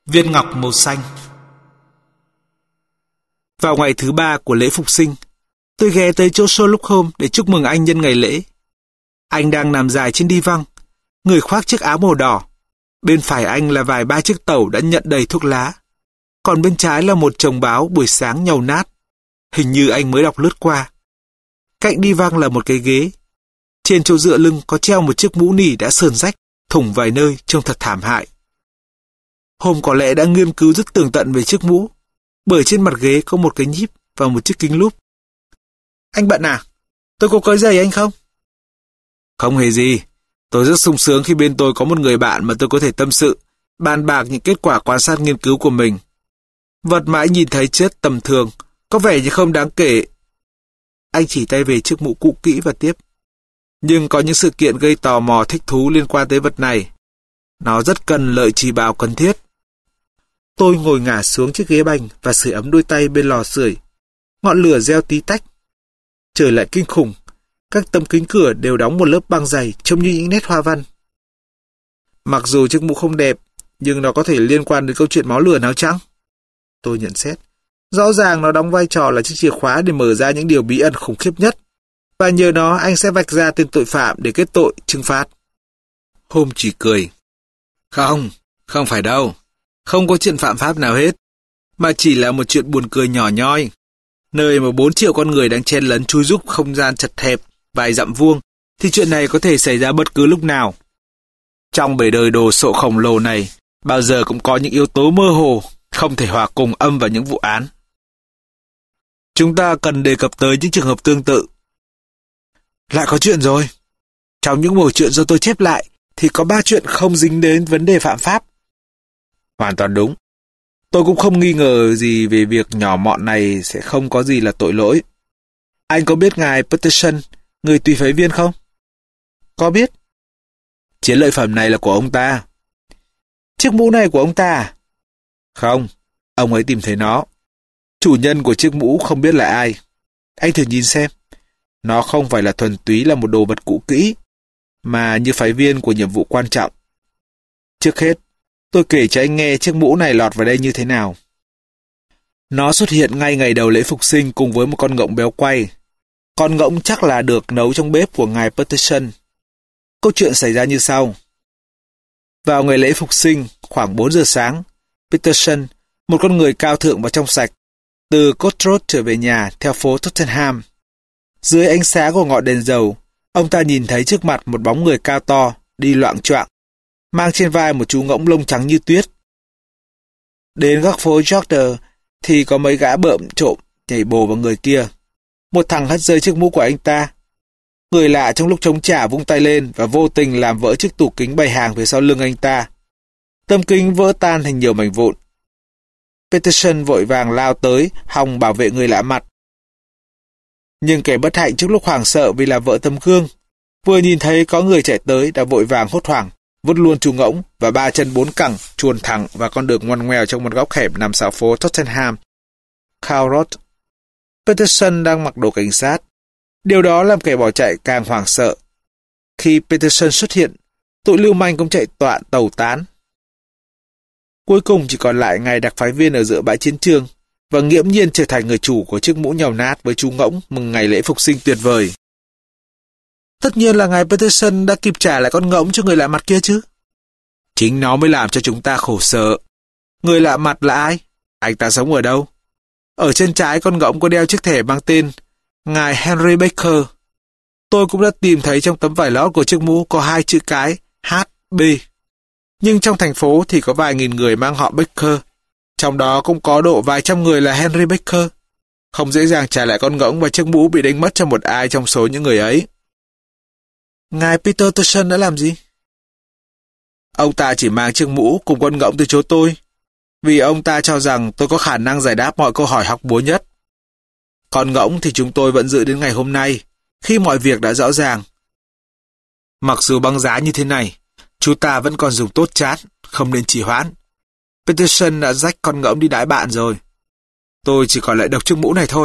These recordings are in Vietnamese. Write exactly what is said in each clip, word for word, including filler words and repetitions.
Viên ngọc màu xanh. Vào ngày thứ ba của lễ phục sinh, tôi ghé tới chỗ Sherlock Holmes để chúc mừng anh nhân ngày lễ. Anh đang nằm dài trên đi văng, người khoác chiếc áo màu đỏ. Bên phải anh là vài ba chiếc tẩu đã nhận đầy thuốc lá. Còn bên trái là một chồng báo buổi sáng nhàu nát. Hình như anh mới đọc lướt qua. Cạnh đi văng là một cái ghế. Trên chỗ dựa lưng có treo một chiếc mũ nỉ đã sờn rách, thủng vài nơi, trông thật thảm hại. Holmes có lẽ đã nghiên cứu rất tường tận về chiếc mũ, bởi trên mặt ghế có một cái nhíp và một chiếc kính lúp. Anh bận à? Tôi có quấy rầy anh không? Không hề gì. Tôi rất sung sướng khi bên tôi có một người bạn mà tôi có thể tâm sự, bàn bạc những kết quả quan sát nghiên cứu của mình. Vật mà anh nhìn thấy chết tầm thường, có vẻ như không đáng kể. Anh chỉ tay về chiếc mũ cũ kỹ và tiếp. Nhưng có những sự kiện gây tò mò thích thú liên quan tới vật này. Nó rất cần lợi chỉ bảo cần thiết. Tôi ngồi ngả xuống chiếc ghế bành và sưởi ấm đôi tay bên lò sưởi. Ngọn lửa reo tí tách. Trời lại kinh khủng. Các tấm kính cửa đều đóng một lớp băng dày trông như những nét hoa văn. Mặc dù chiếc mũ không đẹp, nhưng nó có thể liên quan đến câu chuyện máu lửa nào chăng? Tôi nhận xét. Rõ ràng nó đóng vai trò là chiếc chìa khóa để mở ra những điều bí ẩn khủng khiếp nhất. Và nhờ nó anh sẽ vạch ra tên tội phạm để kết tội, trừng phạt. Holmes chỉ cười. Không, không phải đâu. Không có chuyện phạm pháp nào hết. Mà chỉ là một chuyện buồn cười nhỏ nhoi. Nơi mà bốn triệu con người đang chen lấn chui rúc không gian chật hẹp, vài dặm vuông, thì chuyện này có thể xảy ra bất cứ lúc nào. Trong bể đời đồ sộ khổng lồ này, bao giờ cũng có những yếu tố mơ hồ, không thể hòa cùng âm vào những vụ án. Chúng ta cần đề cập tới những trường hợp tương tự. Lại có chuyện rồi. Trong những mẩu chuyện do tôi chép lại, thì có ba chuyện không dính đến vấn đề phạm pháp. Hoàn toàn đúng. Tôi cũng không nghi ngờ gì về việc nhỏ mọn này sẽ không có gì là tội lỗi. Anh có biết ngài Peterson, người tùy phế viên không? Có biết. Chiến lợi phẩm này là của ông ta. Chiếc mũ này của ông ta à? Không, ông ấy tìm thấy nó. Chủ nhân của chiếc mũ không biết là ai. Anh thử nhìn xem. Nó không phải là thuần túy là một đồ vật cũ kỹ, mà như phái viên của nhiệm vụ quan trọng. Trước hết, tôi kể cho anh nghe chiếc mũ này lọt vào đây như thế nào. Nó xuất hiện ngay ngày đầu lễ phục sinh cùng với một con ngỗng béo quay. Con ngỗng chắc là được nấu trong bếp của ngài Peterson. Câu chuyện xảy ra như sau. Vào ngày lễ phục sinh, khoảng bốn giờ sáng, Peterson, một con người cao thượng và trong sạch, từ Court Road trở về nhà theo phố Tottenham. Dưới ánh sáng của ngọn đèn dầu, ông ta nhìn thấy trước mặt một bóng người cao to, đi loạng choạng, mang trên vai một chú ngỗng lông trắng như tuyết. Đến góc phố Yorkshire thì có mấy gã bợm trộm nhảy bổ vào người kia. Một thằng hất rơi chiếc mũ của anh ta. Người lạ trong lúc chống trả vung tay lên và vô tình làm vỡ chiếc tủ kính bày hàng phía sau lưng anh ta. Tấm kính vỡ tan thành nhiều mảnh vụn. Peterson vội vàng lao tới hòng bảo vệ người lạ mặt. Nhưng kẻ bất hạnh trước lúc hoảng sợ vì làm vỡ tấm gương, vừa nhìn thấy có người chạy tới đã vội vàng hốt hoảng, vứt luôn chú ngỗng và ba chân bốn cẳng chuồn thẳng vào con đường ngoằn ngoèo trong một góc hẻm nằm sau phố Tottenham, Cow Road. Peterson đang mặc đồ cảnh sát. Điều đó làm kẻ bỏ chạy càng hoảng sợ. Khi Peterson xuất hiện, tụi lưu manh cũng chạy toạn tẩu tán. Cuối cùng chỉ còn lại ngài đặc phái viên ở giữa bãi chiến trường và nghiễm nhiên trở thành người chủ của chiếc mũ nhàu nát với chú ngỗng mừng ngày lễ phục sinh tuyệt vời. Tất nhiên là ngài Peterson đã kịp trả lại con ngỗng cho người lạ mặt kia chứ. Chính nó mới làm cho chúng ta khổ sở. Người lạ mặt là ai? Anh ta sống ở đâu? Ở chân trái con ngỗng có đeo chiếc thẻ mang tên ngài Henry Baker. Tôi cũng đã tìm thấy trong tấm vải lót của chiếc mũ có hai chữ cái hát bê. Nhưng trong thành phố thì có vài nghìn người mang họ Baker. Trong đó cũng có độ vài trăm người là Henry Baker. Không dễ dàng trả lại con ngỗng và chiếc mũ bị đánh mất cho một ai trong số những người ấy. Ngài Peterson đã làm gì? Ông ta chỉ mang chiếc mũ cùng con ngỗng từ chỗ tôi, vì ông ta cho rằng tôi có khả năng giải đáp mọi câu hỏi hóc búa nhất. Con ngỗng thì chúng tôi vẫn giữ đến ngày hôm nay, khi mọi việc đã rõ ràng. Mặc dù băng giá như thế này, chúng ta vẫn còn dùng tốt chát, không nên trì hoãn. Peterson đã dắt con ngỗng đi đãi bạn rồi. Tôi chỉ còn lại độc chiếc mũ này thôi.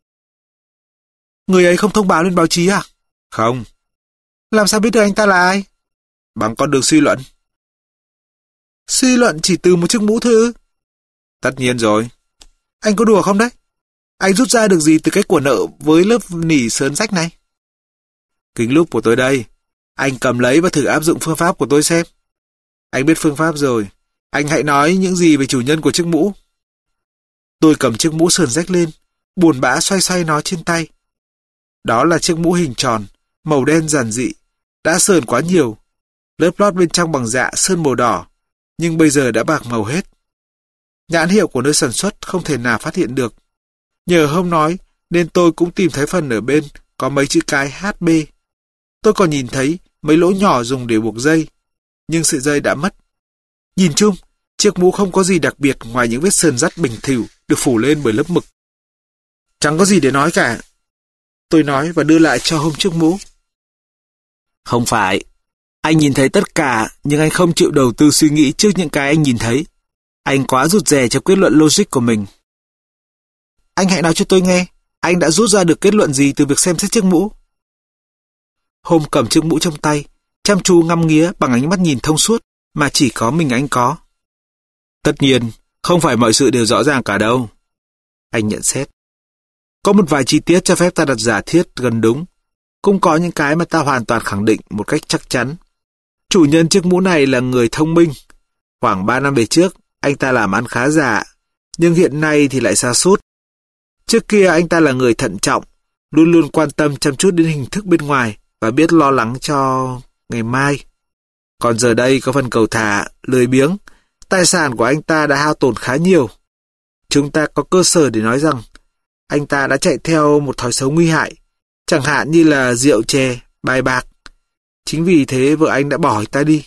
Người ấy không thông báo lên báo chí à? Không. Làm sao biết được anh ta là ai? Bằng con đường suy luận. Suy luận chỉ từ một chiếc mũ thôi ư? Tất nhiên rồi. Anh có đùa không đấy? Anh rút ra được gì từ cái của nợ với lớp nỉ sớn rách này? Kính lúp của tôi đây. Anh cầm lấy và thử áp dụng phương pháp của tôi xem. Anh biết phương pháp rồi. Anh hãy nói những gì về chủ nhân của chiếc mũ. Tôi cầm chiếc mũ sườn rách lên, buồn bã xoay xoay nó trên tay. Đó là chiếc mũ hình tròn, màu đen giản dị, đã sờn quá nhiều. Lớp lót bên trong bằng dạ sơn màu đỏ, nhưng bây giờ đã bạc màu hết. Nhãn hiệu của nơi sản xuất không thể nào phát hiện được. Nhờ hôm nói nên tôi cũng tìm thấy phần ở bên có mấy chữ cái hát bê. Tôi còn nhìn thấy mấy lỗ nhỏ dùng để buộc dây, nhưng sợi dây đã mất. Nhìn chung, chiếc mũ không có gì đặc biệt ngoài những vết sờn rắt bình thỉu được phủ lên bởi lớp mực. Chẳng có gì để nói cả. Tôi nói và đưa lại cho Hôm chiếc mũ. Không phải. Anh nhìn thấy tất cả, nhưng anh không chịu đầu tư suy nghĩ trước những cái anh nhìn thấy. Anh quá rụt rè cho kết luận logic của mình. Anh hãy nói cho tôi nghe, anh đã rút ra được kết luận gì từ việc xem xét chiếc mũ? Hôm cầm chiếc mũ trong tay, chăm chú ngắm nghía bằng ánh mắt nhìn thông suốt mà chỉ có mình anh có. Tất nhiên, không phải mọi sự đều rõ ràng cả đâu. Anh nhận xét. Có một vài chi tiết cho phép ta đặt giả thiết gần đúng. Cũng có những cái mà ta hoàn toàn khẳng định một cách chắc chắn. Chủ nhân chiếc mũ này là người thông minh. Khoảng ba năm về trước, anh ta làm ăn khá giả, nhưng hiện nay thì lại sa sút. Trước kia anh ta là người thận trọng, luôn luôn quan tâm chăm chút đến hình thức bên ngoài và biết lo lắng cho ngày mai. Còn giờ đây có phần cầu thả, lười biếng, tài sản của anh ta đã hao tổn khá nhiều. Chúng ta có cơ sở để nói rằng anh ta đã chạy theo một thói xấu nguy hại, chẳng hạn như là rượu chè, bài bạc. Chính vì thế vợ anh đã bỏ anh ta đi.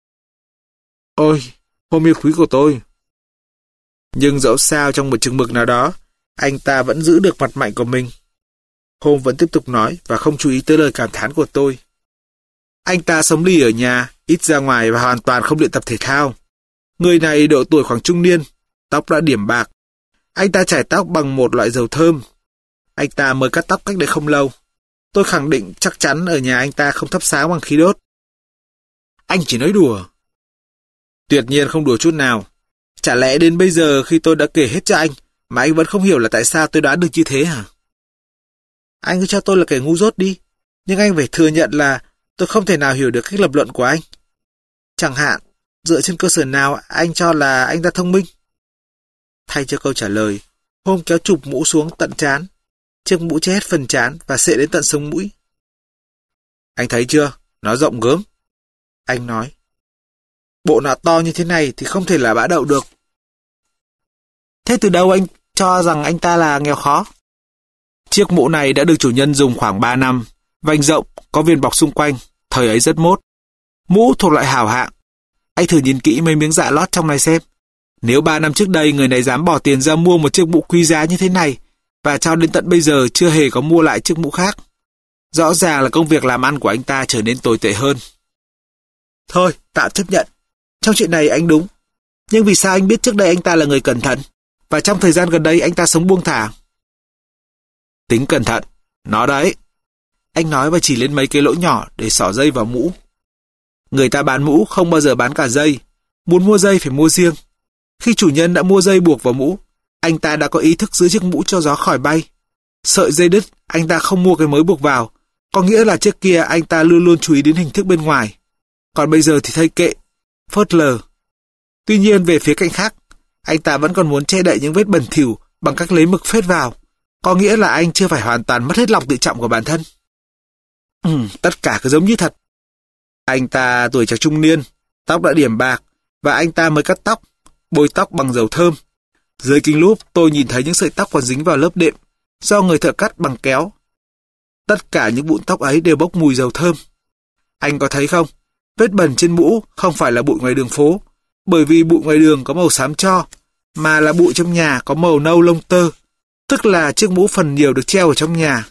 Ôi, Hôm yêu quý của tôi. Nhưng dẫu sao trong một chừng mực nào đó, anh ta vẫn giữ được mặt mạnh của mình. Hôm vẫn tiếp tục nói và không chú ý tới lời cảm thán của tôi. Anh ta sống lì ở nhà, ít ra ngoài và hoàn toàn không luyện tập thể thao. Người này độ tuổi khoảng trung niên, tóc đã điểm bạc. Anh ta chải tóc bằng một loại dầu thơm. Anh ta mới cắt tóc cách đây không lâu. Tôi khẳng định chắc chắn ở nhà anh ta không thắp sáng bằng khí đốt. Anh chỉ nói đùa. Tuyệt nhiên không đùa chút nào. Chả lẽ đến bây giờ khi tôi đã kể hết cho anh mà anh vẫn không hiểu là tại sao tôi đoán được như thế hả? Anh cứ cho tôi là kẻ ngu dốt đi, nhưng anh phải thừa nhận là tôi không thể nào hiểu được cách lập luận của anh. Chẳng hạn, dựa trên cơ sở nào anh cho là anh ta thông minh? Thay cho câu trả lời, Hôm kéo chụp mũ xuống tận trán. Chiếc mũ che hết phần trán và xệ đến tận sống mũi. Anh thấy chưa? Nó rộng gớm. Anh nói. Bộ não to như thế này thì không thể là bã đậu được. Thế từ đâu anh cho rằng anh ta là nghèo khó? Chiếc mũ này đã được chủ nhân dùng khoảng ba năm, vành rộng, có viên bọc xung quanh, thời ấy rất mốt. Mũ thuộc loại hảo hạng. Anh thử nhìn kỹ mấy miếng dạ lót trong này xem. Nếu ba năm trước đây người này dám bỏ tiền ra mua một chiếc mũ quý giá như thế này, và cho đến tận bây giờ chưa hề có mua lại chiếc mũ khác, rõ ràng là công việc làm ăn của anh ta trở nên tồi tệ hơn. Thôi, tạm chấp nhận. Trong chuyện này anh đúng. Nhưng vì sao anh biết trước đây anh ta là người cẩn thận, và trong thời gian gần đây anh ta sống buông thả? Tính cẩn thận, nó đấy. Anh nói và chỉ lên mấy cái lỗ nhỏ để xỏ dây vào mũ. Người ta bán mũ không bao giờ bán cả dây. Muốn mua dây phải mua riêng. Khi chủ nhân đã mua dây buộc vào mũ, anh ta đã có ý thức giữ chiếc mũ cho gió khỏi bay. Sợi dây đứt, anh ta không mua cái mới buộc vào, có nghĩa là trước kia anh ta luôn luôn chú ý đến hình thức bên ngoài. Còn bây giờ thì thay kệ, phớt lờ. Tuy nhiên về phía cạnh khác, anh ta vẫn còn muốn che đậy những vết bẩn thỉu bằng cách lấy mực phết vào, có nghĩa là anh chưa phải hoàn toàn mất hết lòng tự trọng của bản thân. Ừ, tất cả cứ giống như thật. Anh ta tuổi trạc trung niên, tóc đã điểm bạc, và anh ta mới cắt tóc, bôi tóc bằng dầu thơm. Dưới kính lúp tôi nhìn thấy những sợi tóc còn dính vào lớp đệm do người thợ cắt bằng kéo. Tất cả những bụi tóc ấy đều bốc mùi dầu thơm. Anh có thấy không? Vết bẩn trên mũ không phải là bụi ngoài đường phố, bởi vì bụi ngoài đường có màu xám tro, mà là bụi trong nhà có màu nâu lông tơ, tức là chiếc mũ phần nhiều được treo ở trong nhà.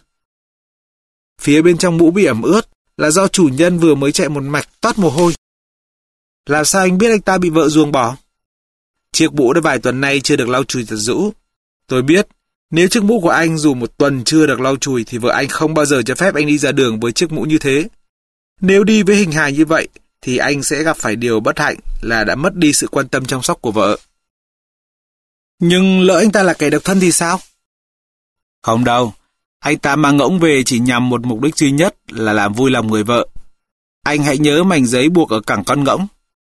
Phía bên trong mũ bị ẩm ướt là do chủ nhân vừa mới chạy một mạch toát mồ hôi. Làm sao anh biết anh ta bị vợ ruồng bỏ? Chiếc mũ đã vài tuần nay chưa được lau chùi thật rũ. Tôi biết, nếu chiếc mũ của anh dù một tuần chưa được lau chùi thì vợ anh không bao giờ cho phép anh đi ra đường với chiếc mũ như thế. Nếu đi với hình hài như vậy, thì anh sẽ gặp phải điều bất hạnh là đã mất đi sự quan tâm chăm sóc của vợ. Nhưng lỡ anh ta là kẻ độc thân thì sao? Không đâu, anh ta mang ngỗng về chỉ nhằm một mục đích duy nhất là làm vui lòng người vợ. Anh hãy nhớ mảnh giấy buộc ở cẳng con ngỗng.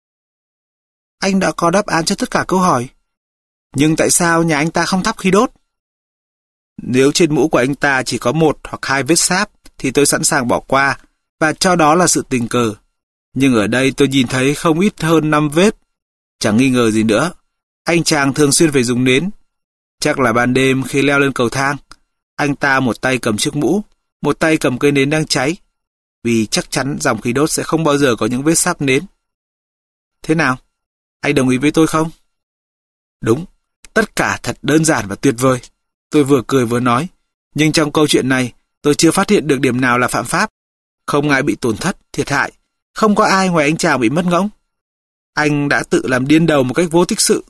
Anh đã có đáp án cho tất cả câu hỏi. Nhưng tại sao nhà anh ta không thắp khí đốt? Nếu trên mũ của anh ta chỉ có một hoặc hai vết sáp thì tôi sẵn sàng bỏ qua và cho đó là sự tình cờ. Nhưng ở đây tôi nhìn thấy không ít hơn năm vết. Chẳng nghi ngờ gì nữa. Anh chàng thường xuyên phải dùng nến. Chắc là ban đêm khi leo lên cầu thang, anh ta một tay cầm chiếc mũ, một tay cầm cây nến đang cháy. Vì chắc chắn dòng khí đốt sẽ không bao giờ có những vết sáp nến. Thế nào? Anh đồng ý với tôi không? Đúng, tất cả thật đơn giản và tuyệt vời. Tôi vừa cười vừa nói. Nhưng trong câu chuyện này, tôi chưa phát hiện được điểm nào là phạm pháp. Không ai bị tổn thất, thiệt hại. Không có ai ngoài anh chàng bị mất ngỗng. Anh đã tự làm điên đầu một cách vô tích sự.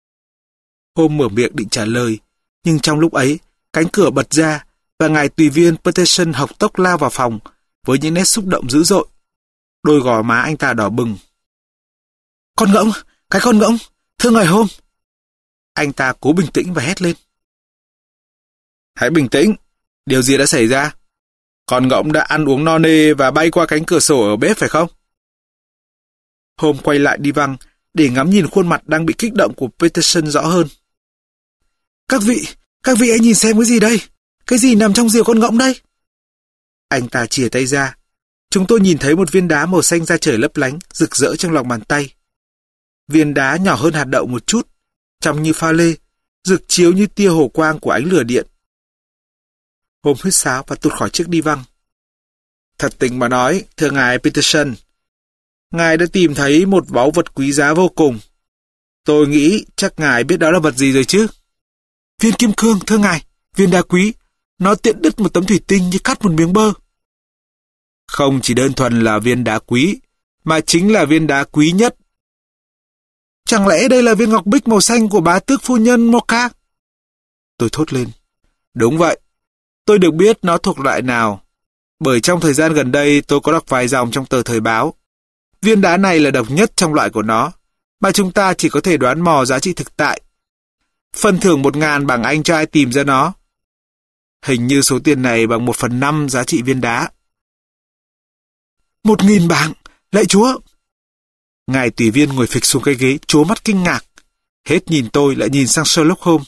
Hôm mở miệng định trả lời, nhưng trong lúc ấy, cánh cửa bật ra và ngài tùy viên Peterson học tốc lao vào phòng với những nét xúc động dữ dội. Đôi gò má anh ta đỏ bừng. Con ngỗng, cái con ngỗng, thưa ngài Holmes. Anh ta cố bình tĩnh và hét lên. Hãy bình tĩnh, điều gì đã xảy ra? Con ngỗng đã ăn uống no nê và bay qua cánh cửa sổ ở bếp phải không? Holmes quay lại đi văng để ngắm nhìn khuôn mặt đang bị kích động của Peterson rõ hơn. Các vị, các vị hãy nhìn xem cái gì đây? Cái gì nằm trong rìu con ngỗng đây? Anh ta chìa tay ra. Chúng tôi nhìn thấy một viên đá màu xanh da trời lấp lánh, rực rỡ trong lòng bàn tay. Viên đá nhỏ hơn hạt đậu một chút, trông như pha lê, rực chiếu như tia hồ quang của ánh lửa điện. Holmes huýt sáo và tụt khỏi chiếc đi văng. Thật tình mà nói, thưa ngài Peterson, ngài đã tìm thấy một báu vật quý giá vô cùng. Tôi nghĩ chắc ngài biết đó là vật gì rồi chứ. Viên kim cương, thưa ngài, viên đá quý. Nó tiện đứt một tấm thủy tinh như cắt một miếng bơ. Không chỉ đơn thuần là viên đá quý, mà chính là viên đá quý nhất. Chẳng lẽ đây là viên ngọc bích màu xanh của bá tước phu nhân Mocha? Tôi thốt lên. Đúng vậy. Tôi được biết nó thuộc loại nào, bởi trong thời gian gần đây tôi có đọc vài dòng trong tờ thời báo. Viên đá này là độc nhất trong loại của nó, mà chúng ta chỉ có thể đoán mò giá trị thực tại. Phần thưởng một ngàn bảng Anh cho ai tìm ra nó. Hình như số tiền này bằng một phần năm giá trị viên đá. Một nghìn bảng, lạy chúa! Ngài tùy viên ngồi phịch xuống cái ghế, trố mắt kinh ngạc. Hết nhìn tôi lại nhìn sang Sherlock Holmes.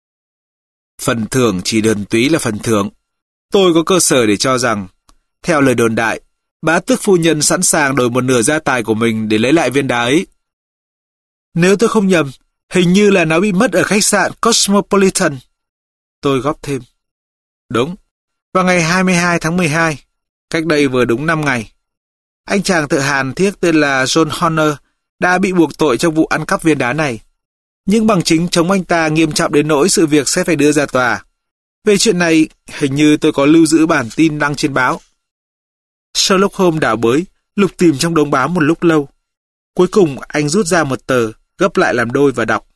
Phần thưởng chỉ đơn túy là phần thưởng. Tôi có cơ sở để cho rằng, theo lời đồn đại, bá tước phu nhân sẵn sàng đổi một nửa gia tài của mình để lấy lại viên đá ấy. Nếu tôi không nhầm, hình như là nó bị mất ở khách sạn Cosmopolitan. Tôi góp thêm. Đúng, vào ngày hai mươi hai tháng mười hai, cách đây vừa đúng năm ngày. Anh chàng thợ hàn thiếc tên là John Horner đã bị buộc tội trong vụ ăn cắp viên đá này. Nhưng bằng chứng chống anh ta nghiêm trọng đến nỗi sự việc sẽ phải đưa ra tòa. Về chuyện này, hình như tôi có lưu giữ bản tin đăng trên báo. Sherlock Holmes đảo bới, lục tìm trong đống báo một lúc lâu. Cuối cùng anh rút ra một tờ, gấp lại làm đôi và đọc.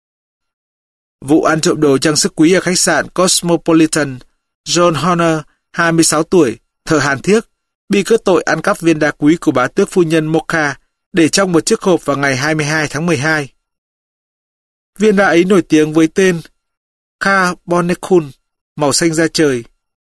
Vụ ăn trộm đồ trang sức quý ở khách sạn Cosmopolitan, John Horner, hai mươi sáu tuổi, thợ hàn thiếc, bị kết tội ăn cắp viên đá quý của bá tước phu nhân Mocha để trong một chiếc hộp vào ngày hai mươi hai tháng mười hai. Viên đá ấy nổi tiếng với tên Carbonecul, màu xanh da trời.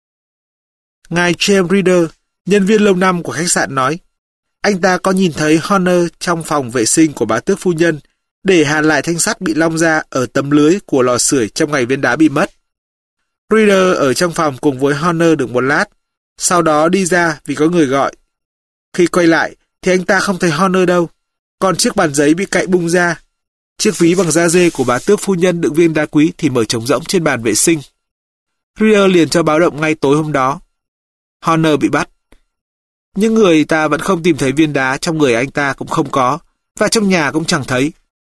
Ngài James Reader, nhân viên lâu năm của khách sạn nói, anh ta có nhìn thấy Horner trong phòng vệ sinh của bá tước phu nhân để hàn lại thanh sắt bị long ra ở tấm lưới của lò sưởi trong ngày viên đá bị mất. Reader ở trong phòng cùng với Horner được một lát, sau đó đi ra vì có người gọi. Khi quay lại thì anh ta không thấy Horner đâu, còn chiếc bàn giấy bị cạy bung ra. Chiếc ví bằng da dê của bá tước phu nhân đựng viên đá quý thì mở trống rỗng trên bàn vệ sinh. Reader liền cho báo động ngay tối hôm đó. Horner bị bắt. Nhưng người ta vẫn không tìm thấy viên đá, trong người anh ta cũng không có, và trong nhà cũng chẳng thấy.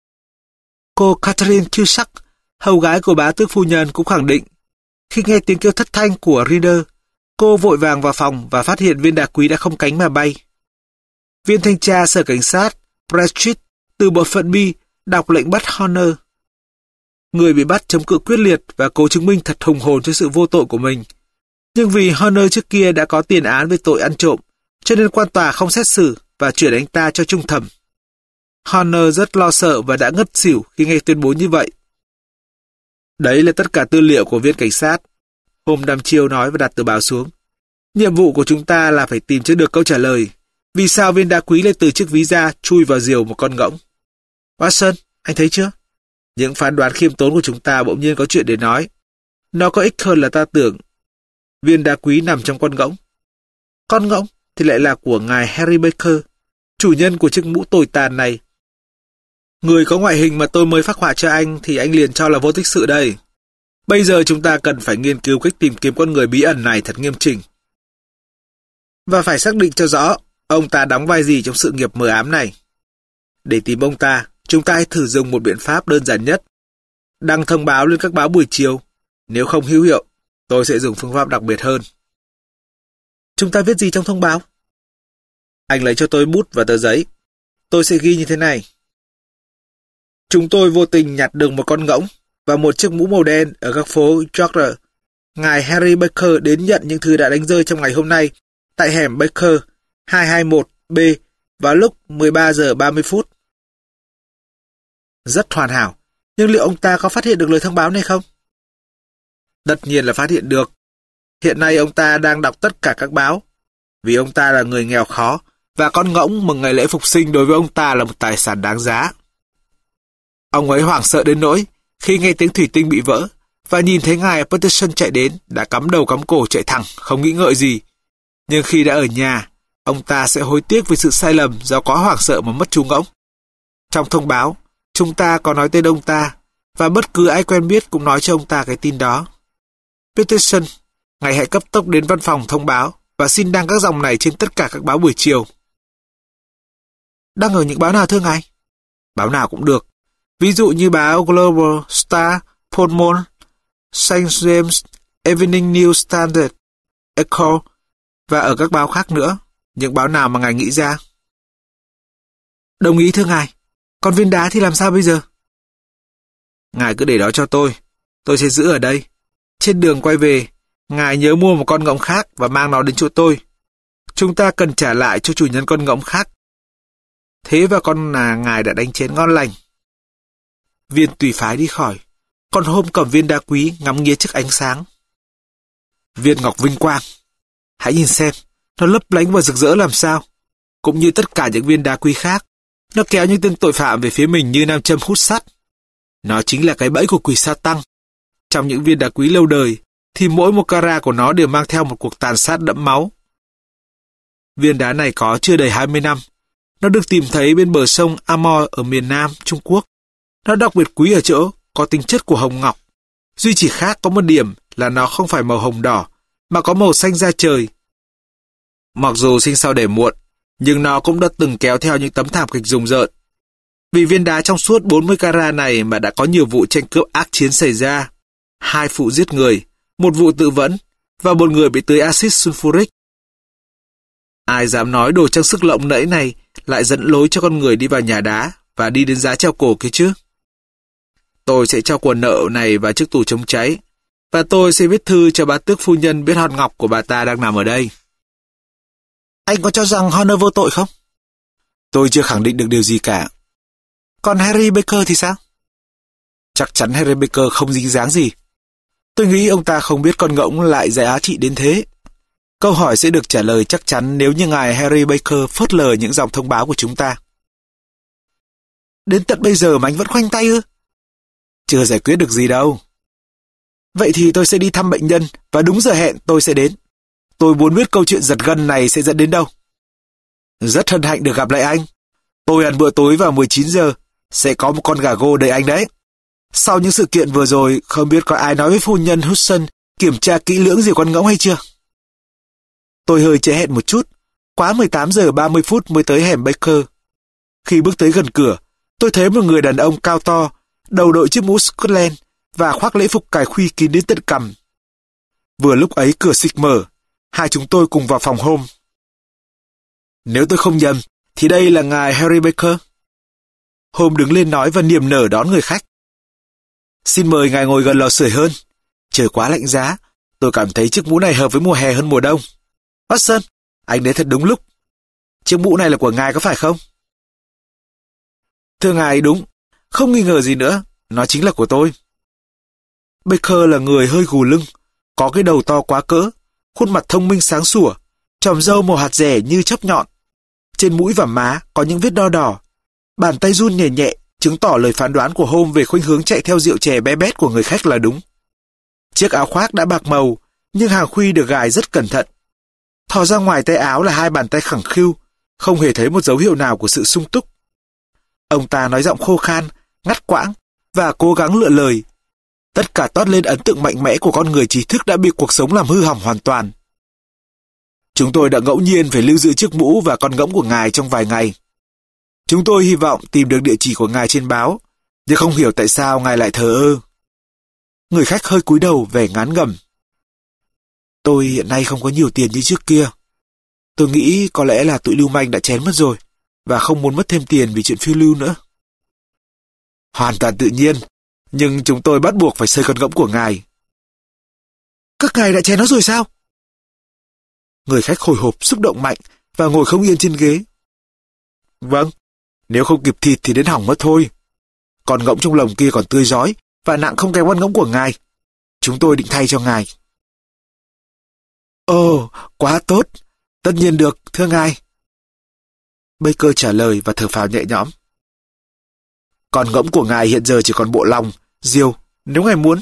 Cô Catherine Cusack, hầu gái của bá tước phu nhân cũng khẳng định, khi nghe tiếng kêu thất thanh của Reader, cô vội vàng vào phòng và phát hiện viên đá quý đã không cánh mà bay. Viên thanh tra sở cảnh sát Bradstreet từ bộ phận B đọc lệnh bắt Horner. Người bị bắt chống cự quyết liệt và cố chứng minh thật hùng hồn cho sự vô tội của mình. Nhưng vì Horner trước kia đã có tiền án về tội ăn trộm, cho nên quan tòa không xét xử, và chuyển anh ta cho trung thẩm. Horner rất lo sợ và đã ngất xỉu khi nghe tuyên bố như vậy. Đấy là tất cả tư liệu của viên cảnh sát. Holmes đăm chiêu nói và đặt tờ báo xuống. Nhiệm vụ của chúng ta là phải tìm cho được câu trả lời. Vì sao viên đá quý lại từ chiếc ví da chui vào diều một con ngỗng? Watson, anh thấy chưa? Những phán đoán khiêm tốn của chúng ta bỗng nhiên có chuyện để nói. Nó có ích hơn là ta tưởng. Viên đá quý nằm trong con ngỗng. Con ngỗng thì lại là của ngài Harry Baker, chủ nhân của chiếc mũ tồi tàn này. Người có ngoại hình mà tôi mới phác họa cho anh thì anh liền cho là vô tích sự đây. Bây giờ chúng ta cần phải nghiên cứu cách tìm kiếm con người bí ẩn này thật nghiêm chỉnh. Và phải xác định cho rõ ông ta đóng vai gì trong sự nghiệp mờ ám này. Để tìm ông ta, chúng ta hãy thử dùng một biện pháp đơn giản nhất. Đăng thông báo lên các báo buổi chiều. Nếu không hữu hiệu, tôi sẽ dùng phương pháp đặc biệt hơn. Chúng ta viết gì trong thông báo? Anh lấy cho tôi bút và tờ giấy. Tôi sẽ ghi như thế này. Chúng tôi vô tình nhặt được một con ngỗng và một chiếc mũ màu đen ở các phố Yorkshire. Ngài Harry Baker đến nhận những thứ đã đánh rơi trong ngày hôm nay tại hẻm Baker hai hai mốt B vào lúc mười ba giờ ba mươi phút. Rất hoàn hảo, nhưng liệu ông ta có phát hiện được lời thông báo này không? Tất nhiên là phát hiện được. Hiện nay ông ta đang đọc tất cả các báo, vì ông ta là người nghèo khó, và con ngỗng mừng ngày lễ phục sinh đối với ông ta là một tài sản đáng giá. Ông ấy hoảng sợ đến nỗi khi nghe tiếng thủy tinh bị vỡ và nhìn thấy ngài Peterson chạy đến, đã cắm đầu cắm cổ chạy thẳng, không nghĩ ngợi gì. Nhưng khi đã ở nhà, ông ta sẽ hối tiếc vì sự sai lầm do quá hoảng sợ mà mất chú ngỗng. Trong thông báo, chúng ta có nói tên ông ta, và bất cứ ai quen biết cũng nói cho ông ta cái tin đó. Peterson, ngài hãy cấp tốc đến văn phòng thông báo và xin đăng các dòng này trên tất cả các báo buổi chiều. Đăng ở những báo nào thưa ngài? Báo nào cũng được. Ví dụ như báo Global Star, Portmore, Saint James, Evening News Standard, Echo, và ở các báo khác nữa, những báo nào mà ngài nghĩ ra. Đồng ý thưa ngài. Còn viên đá thì làm sao bây giờ? Ngài cứ để đó cho tôi. Tôi sẽ giữ ở đây. Trên đường quay về, ngài nhớ mua một con ngỗng khác và mang nó đến chỗ tôi. Chúng ta cần trả lại cho chủ nhân con ngỗng khác. Thế và con là ngài đã đánh chén ngon lành. Viên tùy phái đi khỏi. Còn Holmes cầm viên đá quý ngắm nghía trước ánh sáng. Viên ngọc vinh quang. Hãy nhìn xem, nó lấp lánh và rực rỡ làm sao. Cũng như tất cả những viên đá quý khác, nó kéo những tên tội phạm về phía mình như nam châm hút sắt. Nó chính là cái bẫy của quỷ sa tăng. Trong những viên đá quý lâu đời, thì mỗi một carat của nó đều mang theo một cuộc tàn sát đẫm máu. Viên đá này có chưa đầy hai mươi năm. Nó được tìm thấy bên bờ sông Amur ở miền Nam, Trung Quốc. Nó đặc biệt quý ở chỗ có tính chất của hồng ngọc. Duy chỉ khác có một điểm là nó không phải màu hồng đỏ, mà có màu xanh da trời. Mặc dù sinh sau đẻ muộn, nhưng nó cũng đã từng kéo theo những tấm thảm kịch rùng rợn. Vì viên đá trong suốt bốn mươi carat này mà đã có nhiều vụ tranh cướp ác chiến xảy ra. Hai vụ giết người, một vụ tự vẫn, và một người bị tưới axit sulfuric. Ai dám nói đồ trang sức lộng lẫy này lại dẫn lối cho con người đi vào nhà đá và đi đến giá treo cổ kia chứ? Tôi sẽ cho quần nợ này vào chiếc tủ chống cháy, và tôi sẽ viết thư cho bà tước phu nhân biết hòn ngọc của bà ta đang nằm ở đây. Anh có cho rằng Horner vô tội không? Tôi chưa khẳng định được điều gì cả. Còn Harry Baker thì sao? Chắc chắn Harry Baker không dính dáng gì. Tôi nghĩ ông ta không biết con ngỗng lại giá trị đến thế. Câu hỏi sẽ được trả lời chắc chắn nếu như ngài Harry Baker phớt lờ những dòng thông báo của chúng ta. Đến tận bây giờ mà anh vẫn khoanh tay ư? Chưa giải quyết được gì đâu. Vậy thì tôi sẽ đi thăm bệnh nhân và đúng giờ hẹn tôi sẽ đến. Tôi muốn biết câu chuyện giật gân này sẽ dẫn đến đâu. Rất hân hạnh được gặp lại anh. Tôi ăn bữa tối vào mười chín giờ. Sẽ có một con gà gô đợi anh đấy. Sau những sự kiện vừa rồi, không biết có ai nói với phu nhân Hudson kiểm tra kỹ lưỡng gì con ngỗng hay chưa? Tôi hơi trễ hẹn một chút. Quá mười tám giờ ba mươi phút mới tới hẻm Baker. Khi bước tới gần cửa, tôi thấy một người đàn ông cao to, đầu đội chiếc mũ Scotland và khoác lễ phục cài khuy kín đến tận cằm. Vừa lúc ấy cửa xịch mở, hai chúng tôi cùng vào phòng Holmes. Nếu tôi không nhầm, thì đây là ngài Harry Baker. Holmes đứng lên nói và niềm nở đón người khách. Xin mời ngài ngồi gần lò sưởi hơn. Trời quá lạnh giá, tôi cảm thấy chiếc mũ này hợp với mùa hè hơn mùa đông. Watson, anh đến thật đúng lúc. chiếc mũ này là của ngài có phải không? Thưa ngài, đúng, không nghi ngờ gì nữa, nó chính là của tôi. Baker là người hơi gù lưng, có cái đầu to quá cỡ, khuôn mặt thông minh sáng sủa, chòm râu màu hạt dẻ như chóp nhọn. Trên mũi và má có những vết đo đỏ, bàn tay run nhẹ nhẹ, chứng tỏ lời phán đoán của Holmes về khuynh hướng chạy theo rượu chè bé bét của người khách là đúng. Chiếc áo khoác đã bạc màu, nhưng hàng khuy được gài rất cẩn thận. Thò ra ngoài tay áo là hai bàn tay khẳng khiu, không hề thấy một dấu hiệu nào của sự sung túc. Ông ta nói giọng khô khan, ngắt quãng và cố gắng lựa lời. Tất cả toát lên ấn tượng mạnh mẽ của con người trí thức đã bị cuộc sống làm hư hỏng hoàn toàn. Chúng tôi đã ngẫu nhiên phải lưu giữ chiếc mũ và con ngỗng của ngài trong vài ngày. Chúng tôi hy vọng tìm được địa chỉ của ngài trên báo, nhưng không hiểu tại sao ngài lại thờ ơ. Người khách hơi cúi đầu vẻ ngán ngẩm. Tôi hiện nay không có nhiều tiền như trước kia. Tôi nghĩ có lẽ là tụi lưu manh đã chén mất rồi, và không muốn mất thêm tiền vì chuyện phiêu lưu nữa. Hoàn toàn tự nhiên, nhưng chúng tôi bắt buộc phải xây con ngỗng của ngài. Các ngài đã chén nó rồi sao? Người khách hồi hộp xúc động mạnh và ngồi không yên trên ghế. Vâng, nếu không kịp thịt thì đến hỏng mất thôi. Con ngỗng trong lồng kia còn tươi rói và nặng không kém con ngỗng của ngài. Chúng tôi định thay cho ngài. Ồ, quá tốt. Tất nhiên được, thưa ngài. Baker trả lời và thở phào nhẹ nhõm. Con ngỗng của ngài hiện giờ chỉ còn bộ lòng, diều, nếu ngài muốn.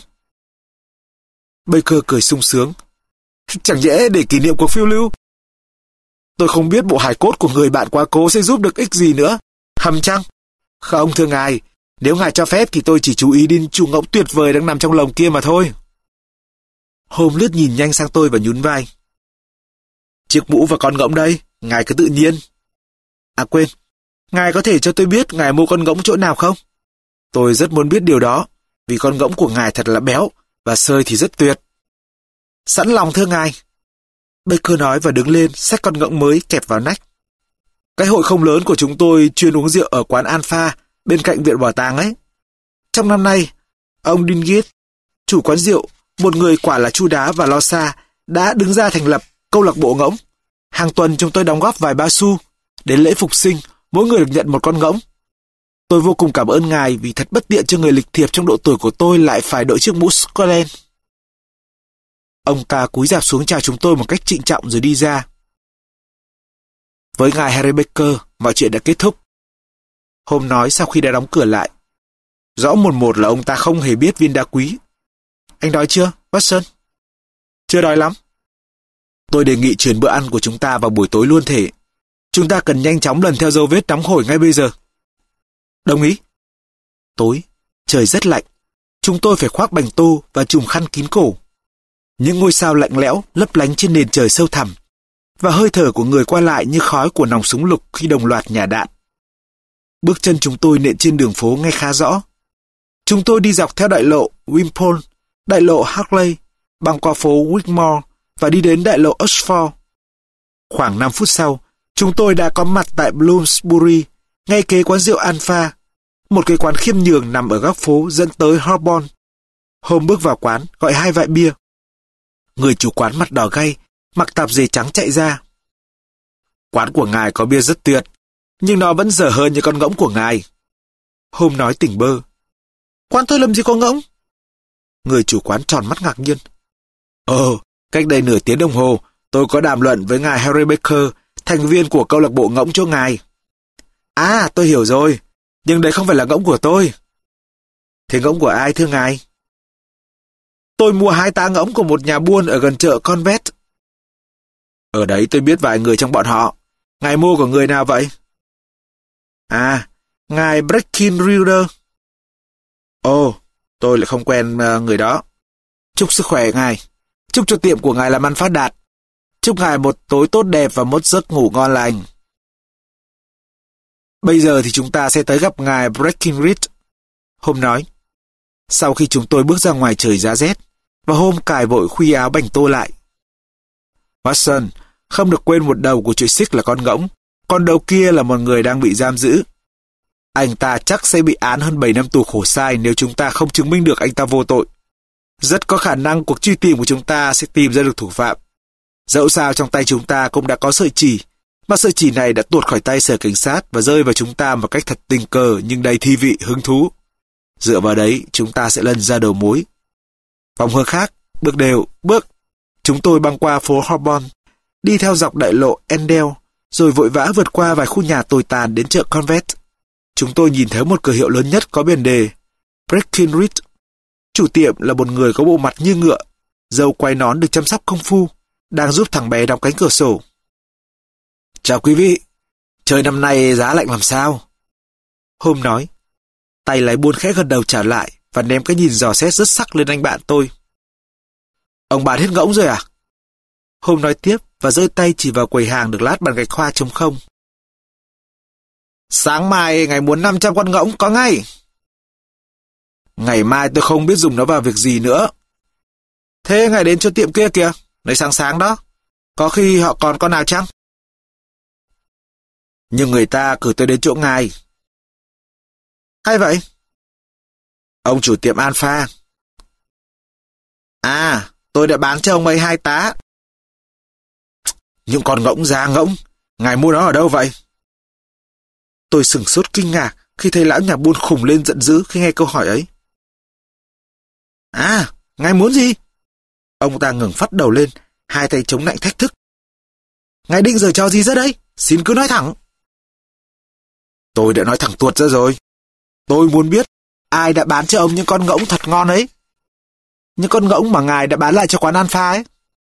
Baker cười sung sướng. Chẳng nhẽ để kỷ niệm cuộc phiêu lưu? Tôi không biết bộ hài cốt của người bạn quá cố sẽ giúp được ích gì nữa. Hầm chăng? Không, thưa ngài. Nếu ngài cho phép thì tôi chỉ chú ý đến chú ngỗng tuyệt vời đang nằm trong lồng kia mà thôi. Holmes lướt nhìn nhanh sang tôi và nhún vai. Chiếc mũ và con ngỗng đây, ngài cứ tự nhiên. À quên, ngài có thể cho tôi biết ngài mua con ngỗng chỗ nào không? Tôi rất muốn biết điều đó, vì con ngỗng của ngài thật là béo, và sơi thì rất tuyệt. Sẵn lòng thưa ngài. Baker nói và đứng lên, xách con ngỗng mới kẹp vào nách. Cái hội không lớn của chúng tôi chuyên uống rượu ở quán Alpha, bên cạnh viện bảo tàng ấy. Trong năm nay, ông Dingit, chủ quán rượu, một người quả là chu đáo và lo xa, đã đứng ra thành lập câu lạc bộ ngỗng. Hàng tuần chúng tôi đóng góp vài ba xu. Đến lễ phục sinh, mỗi người được nhận một con ngỗng. Tôi vô cùng cảm ơn ngài vì thật bất tiện cho người lịch thiệp trong độ tuổi của tôi lại phải đội chiếc mũ Scotland. Ông ta cúi rạp xuống chào chúng tôi một cách trịnh trọng rồi đi ra. Với ngài Harry Baker, mọi chuyện đã kết thúc. Holmes nói sau khi đã đóng cửa lại. Rõ một một là ông ta không hề biết viên đá quý. Anh đói chưa, Watson? Chưa đói lắm. Tôi đề nghị chuyển bữa ăn của chúng ta vào buổi tối luôn thể. Chúng ta cần nhanh chóng lần theo dấu vết nóng hổi ngay bây giờ. Đồng ý. Tối, trời rất lạnh. Chúng tôi phải khoác bành tô và trùm khăn kín cổ. Những ngôi sao lạnh lẽo lấp lánh trên nền trời sâu thẳm, và hơi thở của người qua lại như khói của nòng súng lục khi đồng loạt nhả đạn. Bước chân chúng tôi nện trên đường phố nghe khá rõ. Chúng tôi đi dọc theo đại lộ Wimpole, đại lộ Harley, băng qua phố Wigmore và đi đến đại lộ Oxford. Khoảng năm phút sau, chúng tôi đã có mặt tại Bloomsbury, ngay kế quán rượu Alpha, một cái quán khiêm nhường nằm ở góc phố dẫn tới Holborn. Holmes bước vào quán, gọi hai vại bia. Người chủ quán mặt đỏ gay, mặc tạp dề trắng chạy ra. Quán của ngài có bia rất tuyệt, nhưng nó vẫn dở hơn như con ngỗng của ngài. Holmes nói tỉnh bơ. Quán tôi làm gì có ngỗng? Người chủ quán tròn mắt ngạc nhiên. Ồ, cách đây nửa tiếng đồng hồ, tôi có đàm luận với ngài Harry Baker, thành viên của câu lạc bộ ngỗng chỗ ngài. À, tôi hiểu rồi, nhưng đấy không phải là ngỗng của tôi. Thế ngỗng của ai thưa ngài? Tôi mua hai tá ngỗng của một nhà buôn ở gần chợ Convent. Ở đấy tôi biết vài người trong bọn họ. Ngài mua của người nào vậy? À, ngài Breckinridge. Ồ, tôi lại không quen uh, người đó. Chúc sức khỏe ngài. Chúc cho tiệm của ngài làm ăn phát đạt. Chúc ngài một tối tốt đẹp và một giấc ngủ ngon lành. Bây giờ thì chúng ta sẽ tới gặp ngài Breckinridge. Holmes nói. Sau khi chúng tôi bước ra ngoài trời giá rét, và Holmes cài vội khuy áo bành tô lại. Watson, không được quên một đầu của chuỗi xích là con ngỗng, còn đầu kia là một người đang bị giam giữ. Anh ta chắc sẽ bị án hơn bảy năm tù khổ sai nếu chúng ta không chứng minh được anh ta vô tội. Rất có khả năng cuộc truy tìm của chúng ta sẽ tìm ra được thủ phạm. Dẫu sao trong tay chúng ta cũng đã có sợi chỉ, Mà sợi chỉ này đã tuột khỏi tay sở cảnh sát và rơi vào chúng ta một cách thật tình cờ nhưng đầy thi vị, hứng thú. Dựa vào đấy, chúng ta sẽ lần ra đầu mối. Vòng hướng khác, bước đều, bước. Chúng tôi băng qua phố Holborn, đi theo dọc đại lộ Endell, rồi vội vã vượt qua vài khu nhà tồi tàn đến chợ Convent. Chúng tôi nhìn thấy một cửa hiệu lớn nhất có biển đề Breckinridge. Chủ tiệm là một người có bộ mặt như ngựa, râu quai nón được chăm sóc công phu, đang giúp thằng bé đóng cánh cửa sổ. Chào quý vị, trời năm nay giá lạnh làm sao? Hôm nói, tay lái buôn khẽ gật đầu trả lại và ném cái nhìn dò xét rất sắc lên anh bạn tôi. Ông bán hết ngỗng rồi à? Hôm nói tiếp và giơ tay chỉ vào quầy hàng được lát bằng gạch hoa trống không. Sáng mai ngày muốn năm trăm con ngỗng có ngay. Ngày mai tôi không biết dùng nó vào việc gì nữa. Thế ngày đến cho tiệm kia kìa, nơi sáng sáng đó. Có khi họ còn con nào chăng? Nhưng người ta cử tôi đến chỗ ngài. Hay vậy? Ông chủ tiệm Alpha. À, tôi đã bán cho ông ấy hai tá. Những con ngỗng da ngỗng, ngài mua nó ở đâu vậy? Tôi sửng sốt kinh ngạc khi thấy lão nhà buôn khùng lên giận dữ khi nghe câu hỏi ấy. À, ngài muốn gì? Ông ta ngẩng phát đầu lên, hai tay chống lạnh thách thức. Ngài định giở trò gì ra đây? Xin cứ nói thẳng. Tôi đã nói thẳng tuột ra rồi. Tôi muốn biết ai đã bán cho ông những con ngỗng thật ngon ấy. Những con ngỗng mà ngài đã bán lại cho quán Alpha ấy.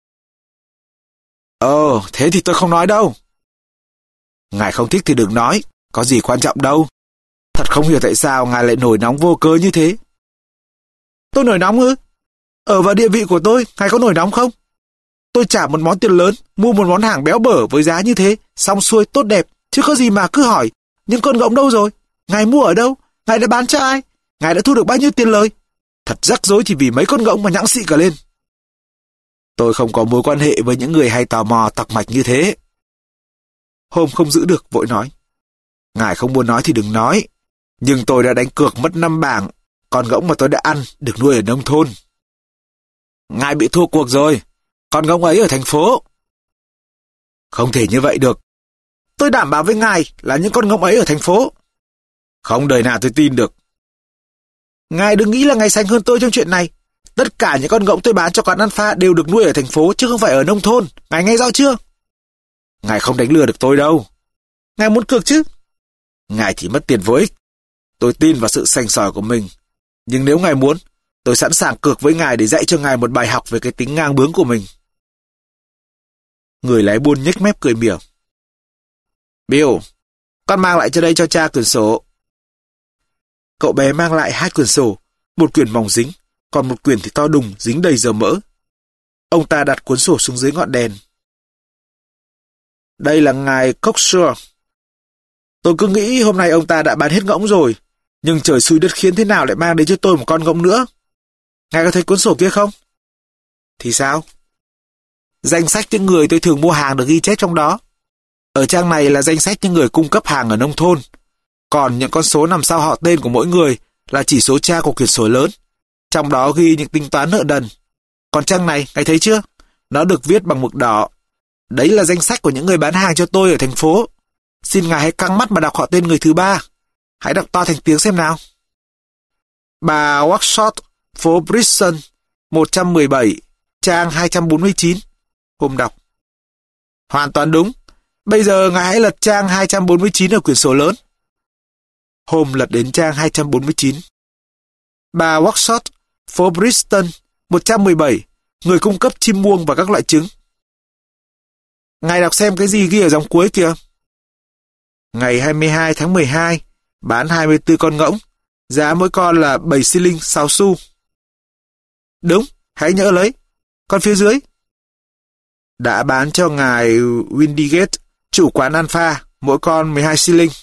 Ờ, thế thì tôi không nói đâu. Ngài không thích thì đừng nói, có gì quan trọng đâu. Thật không hiểu tại sao ngài lại nổi nóng vô cớ như thế. Tôi nổi nóng ư? Ở vào địa vị của tôi, ngài có nổi nóng không? Tôi trả một món tiền lớn, mua một món hàng béo bở với giá như thế, xong xuôi tốt đẹp, chứ có gì mà cứ hỏi, những con ngỗng đâu rồi? Ngài mua ở đâu? Ngài đã bán cho ai? Ngài đã thu được bao nhiêu tiền lời? Thật rắc rối chỉ vì mấy con ngỗng mà nhãng xị cả lên. Tôi không có mối quan hệ với những người hay tò mò tặc mạch như thế. Hôm không giữ được, vội nói. Ngài không muốn nói thì đừng nói. Nhưng tôi đã đánh cược mất năm bảng. Con ngỗng mà tôi đã ăn được nuôi ở nông thôn. Ngài bị thua cuộc rồi. Con ngỗng ấy ở thành phố. Không thể như vậy được. Tôi đảm bảo với ngài là những con ngỗng ấy ở thành phố. Không đời nào tôi tin được. Ngài đừng nghĩ là ngài sành hơn tôi trong chuyện này. Tất cả những con ngỗng tôi bán cho quán Alpha đều được nuôi ở thành phố chứ không phải ở nông thôn. Ngài nghe rõ chưa? Ngài không đánh lừa được tôi đâu. Ngài muốn cược chứ? Ngài chỉ mất tiền vô ích. Tôi tin vào sự sành sỏi của mình. Nhưng nếu ngài muốn, tôi sẵn sàng cược với ngài để dạy cho ngài một bài học về cái tính ngang bướng của mình. Người lái buôn nhếch mép cười mỉa. Bill, con mang lại cho đây cho cha quyển sổ. Cậu bé mang lại hai quyển sổ, một quyển mỏng dính, còn một quyển thì to đùng, dính đầy dầu mỡ. Ông ta đặt cuốn sổ xuống dưới ngọn đèn. Đây là ngài Cocksure. Tôi cứ nghĩ hôm nay ông ta đã bán hết ngỗng rồi, nhưng trời xui đất khiến thế nào lại mang đến cho tôi một con ngỗng nữa. Ngài có thấy cuốn sổ kia không? Thì sao? Danh sách những người tôi thường mua hàng được ghi chép trong đó. Ở trang này là danh sách những người cung cấp hàng ở nông thôn. Còn những con số nằm sau họ tên của mỗi người là chỉ số tra của quyển sổ lớn. Trong đó ghi những tính toán nợ nần. Còn trang này, ngài thấy chưa? Nó được viết bằng mực đỏ. Đấy là danh sách của những người bán hàng cho tôi ở thành phố. Xin ngài hãy căng mắt mà đọc họ tên người thứ ba. Hãy đọc to thành tiếng xem nào. Bà Workshop, phố Brixton, một trăm mười bảy, trang hai trăm bốn mươi chín. Hôm đọc. Hoàn toàn đúng. Bây giờ ngài hãy lật trang hai trăm bốn mươi chín ở quyển sổ lớn. Hôm lật đến trang hai trăm bốn mươi chín. Bà Workshop, phố Brixton, một trăm mười bảy, người cung cấp chim muông và các loại trứng. Ngài đọc xem cái gì ghi ở dòng cuối kìa. Ngày hai mươi hai tháng mười hai, bán hai mươi tư con ngỗng, giá mỗi con là bảy xi linh sáu xu. Đúng, hãy nhớ lấy. Còn phía dưới? Đã bán cho ngài Windigate, chủ quán Alpha, mỗi con mười hai xi linh.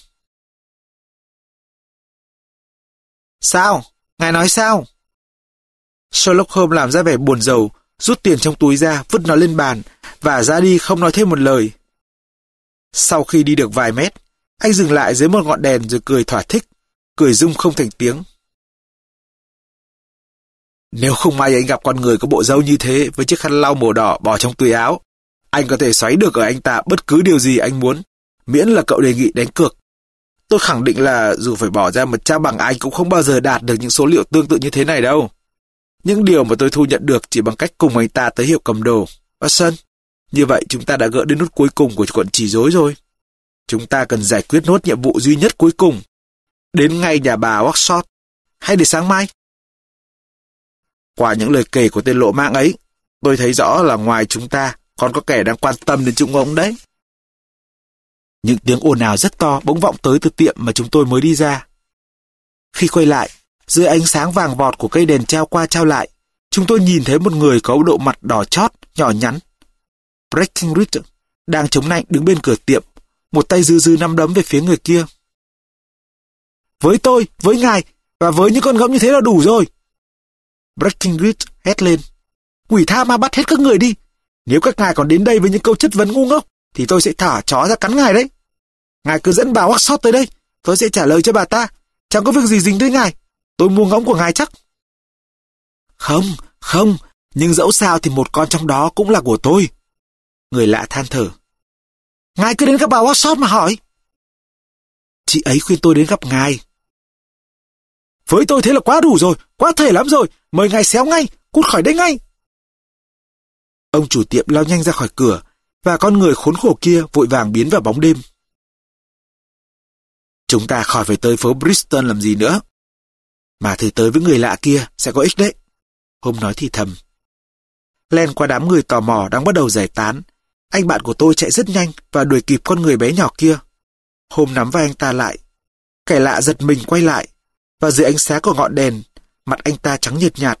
Sao? Ngài nói sao? Sherlock Holmes làm ra vẻ buồn rầu, rút tiền trong túi ra, vứt nó lên bàn, và ra đi không nói thêm một lời. Sau khi đi được vài mét, anh dừng lại dưới một ngọn đèn rồi cười thỏa thích, cười rung không thành tiếng. Nếu không may anh gặp con người có bộ râu như thế với chiếc khăn lau màu đỏ bỏ trong túi áo, Anh có thể xoáy được ở anh ta bất cứ điều gì anh muốn, miễn là cậu đề nghị đánh cược. Tôi khẳng định là dù phải bỏ ra một trang bằng anh cũng không bao giờ đạt được những số liệu tương tự như thế này đâu. Những điều mà tôi thu nhận được chỉ bằng cách cùng anh ta tới hiệu cầm đồ, Watson. Như vậy chúng ta đã gỡ đến nút cuối cùng của cuộn chỉ rối rồi. Chúng ta cần giải quyết nốt nhiệm vụ duy nhất cuối cùng. Đến ngay nhà bà Workshop, hay để sáng mai? Qua những lời kể của tên lộ mạng ấy, tôi thấy rõ là ngoài chúng ta còn có kẻ đang quan tâm đến chúng ông đấy. Những tiếng ồn ào rất to bỗng vọng tới từ tiệm mà chúng tôi mới đi ra. Khi quay lại, dưới ánh sáng vàng vọt của cây đèn treo qua treo lại, chúng tôi nhìn thấy một người có độ mặt đỏ chót, nhỏ nhắn. Breckinridge đang chống nạnh đứng bên cửa tiệm, một tay dư dư nắm đấm về phía người kia. Với tôi, với ngài, và với những con ngỗng như thế là đủ rồi. Breckinridge hét lên. Quỷ tha ma bắt hết các người đi. Nếu các ngài còn đến đây với những câu chất vấn ngu ngốc, thì tôi sẽ thả chó ra cắn ngài đấy. Ngài cứ dẫn bà Workshop tới đây, tôi sẽ trả lời cho bà ta. Chẳng có việc gì dính tới ngài. Tôi mua ngỗng của ngài chắc. Không, không, nhưng dẫu sao thì một con trong đó cũng là của tôi. Người lạ than thở. Ngài cứ đến gặp bà Workshop mà hỏi. Chị ấy khuyên tôi đến gặp ngài. Với tôi thế là quá đủ rồi, quá thể lắm rồi. Mời ngài xéo ngay, cút khỏi đây ngay. Ông chủ tiệm lao nhanh ra khỏi cửa, và con người khốn khổ kia vội vàng biến vào bóng đêm. Chúng ta khỏi phải tới phố Bristol làm gì nữa. Mà thử tới với người lạ kia sẽ có ích đấy. Hôm nói thì thầm. Len qua đám người tò mò đang bắt đầu giải tán. Anh bạn của tôi chạy rất nhanh và đuổi kịp con người bé nhỏ kia. Hôm nắm vai anh ta lại. Kẻ lạ giật mình quay lại, và dưới ánh sáng của ngọn đèn, mặt anh ta trắng nhợt nhạt.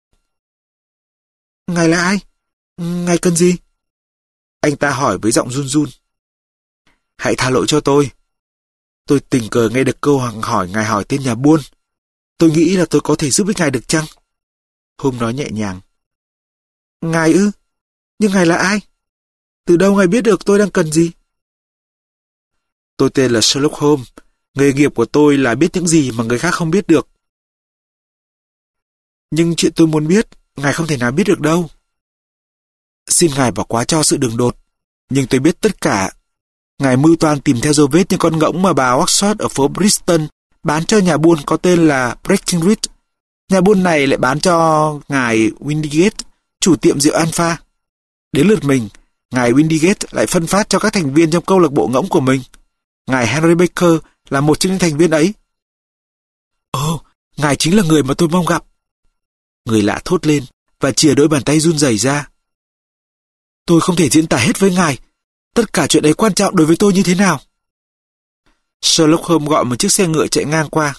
Ngài là ai? Ngài cần gì? Anh ta hỏi với giọng run run. Hãy tha lỗi cho tôi. Tôi tình cờ nghe được câu hỏi ngài hỏi tên nhà buôn. Tôi nghĩ là tôi có thể giúp ích ngài được chăng? Hôm nói nhẹ nhàng. Ngài ư? Nhưng ngài là ai? Từ đâu ngài biết được tôi đang cần gì? Tôi tên là Sherlock Holmes. Nghề nghiệp của tôi là biết những gì mà người khác không biết được. Nhưng chuyện tôi muốn biết, ngài không thể nào biết được đâu. Xin ngài bỏ qua cho sự đường đột. Nhưng tôi biết tất cả. Ngài mưu toan tìm theo dấu vết những con ngỗng mà bà Oxford ở phố Bristol bán cho nhà buôn có tên là Breckinridge. Nhà buôn này lại bán cho ngài Windigate, chủ tiệm rượu Alpha. Đến lượt mình, ngài Windigate lại phân phát cho các thành viên trong câu lạc bộ ngỗng của mình. Ngài Henry Baker là một trong những thành viên ấy. Ồ, ngài chính là người mà tôi mong gặp. Người lạ thốt lên và chìa đôi bàn tay run rẩy ra. Tôi không thể diễn tả hết với ngài. Tất cả chuyện ấy quan trọng đối với tôi như thế nào. Sherlock Holmes gọi một chiếc xe ngựa chạy ngang qua.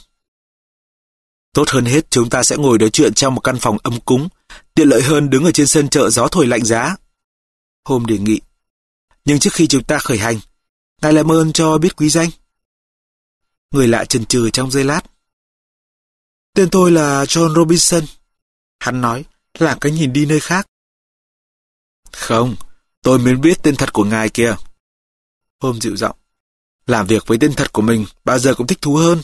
Tốt hơn hết chúng ta sẽ ngồi nói chuyện trong một căn phòng ấm cúng, tiện lợi hơn đứng ở trên sân chợ gió thổi lạnh giá. Holmes đề nghị. Nhưng trước khi chúng ta khởi hành, ngài làm ơn cho biết quý danh. Người lạ chần chừ trong giây lát. Tên tôi là John Robinson. Hắn nói, làm cái nhìn đi nơi khác. Không, tôi muốn biết tên thật của ngài kìa. Holmes dịu giọng. Làm việc với tên thật của mình bao giờ cũng thích thú hơn.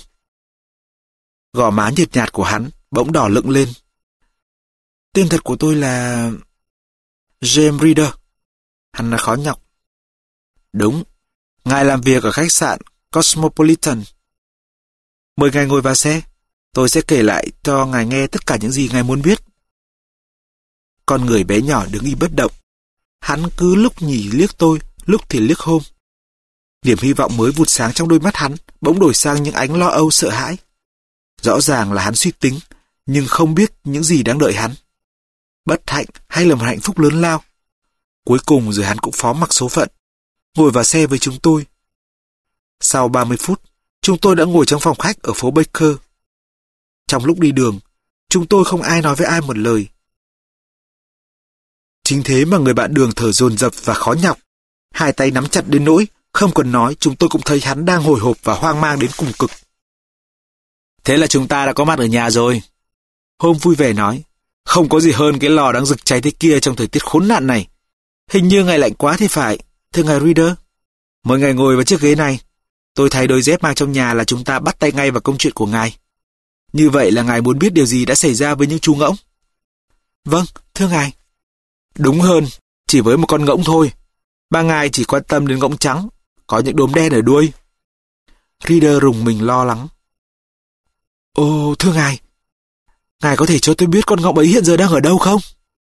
Gò má nhợt nhạt của hắn bỗng đỏ lựng lên. Tên thật của tôi là James Reader. Hắn nói khó nhọc. Đúng, ngài làm việc ở khách sạn Cosmopolitan. Mời ngài ngồi vào xe. Tôi sẽ kể lại cho ngài nghe tất cả những gì ngài muốn biết. Con người bé nhỏ đứng im bất động. Hắn cứ lúc nhỉ liếc tôi, lúc thì liếc Holmes. Niềm hy vọng mới vụt sáng trong đôi mắt hắn bỗng đổi sang những ánh lo âu sợ hãi. Rõ ràng là hắn suy tính, nhưng không biết những gì đang đợi hắn. Bất hạnh hay là một hạnh phúc lớn lao. Cuối cùng rồi hắn cũng phó mặc số phận, ngồi vào xe với chúng tôi. Sau ba mươi phút, chúng tôi đã ngồi trong phòng khách ở phố Baker. Trong lúc đi đường, chúng tôi không ai nói với ai một lời. Chính thế mà người bạn đường thở dồn dập và khó nhọc. Hai tay nắm chặt đến nỗi, không cần nói chúng tôi cũng thấy hắn đang hồi hộp và hoang mang đến cùng cực. Thế là chúng ta đã có mặt ở nhà rồi. Holmes vui vẻ nói, không có gì hơn cái lò đang rực cháy thế kia trong thời tiết khốn nạn này. Hình như ngày lạnh quá thì phải, thưa ngài Reader. Mời ngài ngồi vào chiếc ghế này. Tôi thấy đôi dép mang trong nhà là chúng ta bắt tay ngay vào công chuyện của ngài. Như vậy là ngài muốn biết điều gì đã xảy ra với những chú ngỗng? Vâng, thưa ngài. Đúng hơn, chỉ với một con ngỗng thôi. Ba ngài chỉ quan tâm đến ngỗng trắng, có những đốm đen ở đuôi. Reader rùng mình lo lắng. Ồ, thưa ngài, ngài có thể cho tôi biết con ngỗng ấy hiện giờ đang ở đâu không?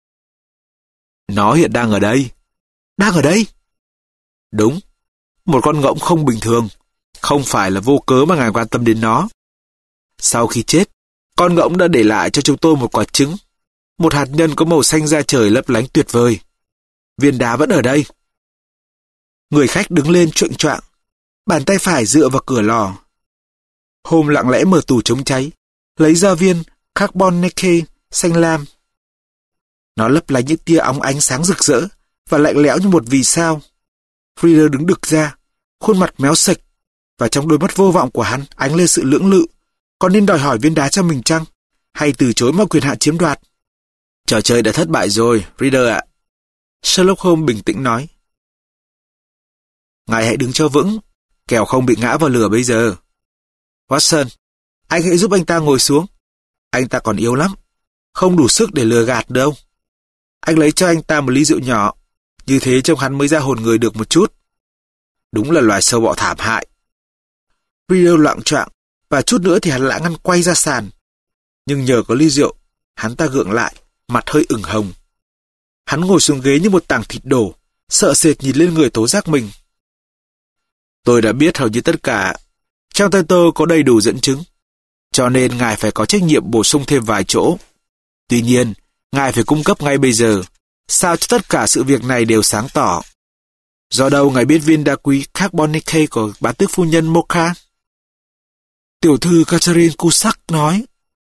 Nó hiện đang ở đây. Đang ở đây? Đúng, một con ngỗng không bình thường. Không phải là vô cớ mà ngài quan tâm đến nó. Sau khi chết, con ngỗng đã để lại cho chúng tôi một quả trứng, một hạt nhân có màu xanh da trời lấp lánh tuyệt vời. Viên đá vẫn ở đây. Người khách đứng lên choạng choạng, bàn tay phải dựa vào cửa lò. Hôm lặng lẽ mở tủ chống cháy, lấy ra viên carbonate xanh lam. Nó lấp lánh những tia óng ánh sáng rực rỡ và lạnh lẽo như một vì sao. Reader đứng đực ra, khuôn mặt méo sạch, và trong đôi mắt vô vọng của hắn ánh lên sự lưỡng lự. Có nên đòi hỏi viên đá cho mình chăng? Hay từ chối mọi quyền hạn chiếm đoạt? Trò chơi đã thất bại rồi, Reader ạ. Sherlock Holmes bình tĩnh nói. Ngài hãy đứng cho vững, kẻo không bị ngã vào lửa bây giờ. Watson, anh hãy giúp anh ta ngồi xuống. Anh ta còn yếu lắm, không đủ sức để lừa gạt đâu. Anh lấy cho anh ta một ly rượu nhỏ, như thế trông hắn mới ra hồn người được một chút. Đúng là loài sâu bọ thảm hại. Reader loạng choạng, và chút nữa thì hắn lã ngăn quay ra sàn. Nhưng nhờ có ly rượu, hắn ta gượng lại, mặt hơi ửng hồng. Hắn ngồi xuống ghế như một tảng thịt đổ, sợ sệt nhìn lên người tố giác mình. Tôi đã biết hầu như tất cả. Trong tay tôi có đầy đủ dẫn chứng, cho nên ngài phải có trách nhiệm bổ sung thêm vài chỗ. Tuy nhiên, ngài phải cung cấp ngay bây giờ, sao cho tất cả sự việc này đều sáng tỏ. Do đâu ngài biết viên đá quý carbonate của bá tước phu nhân Mocha? Tiểu thư Catherine Cusack nói.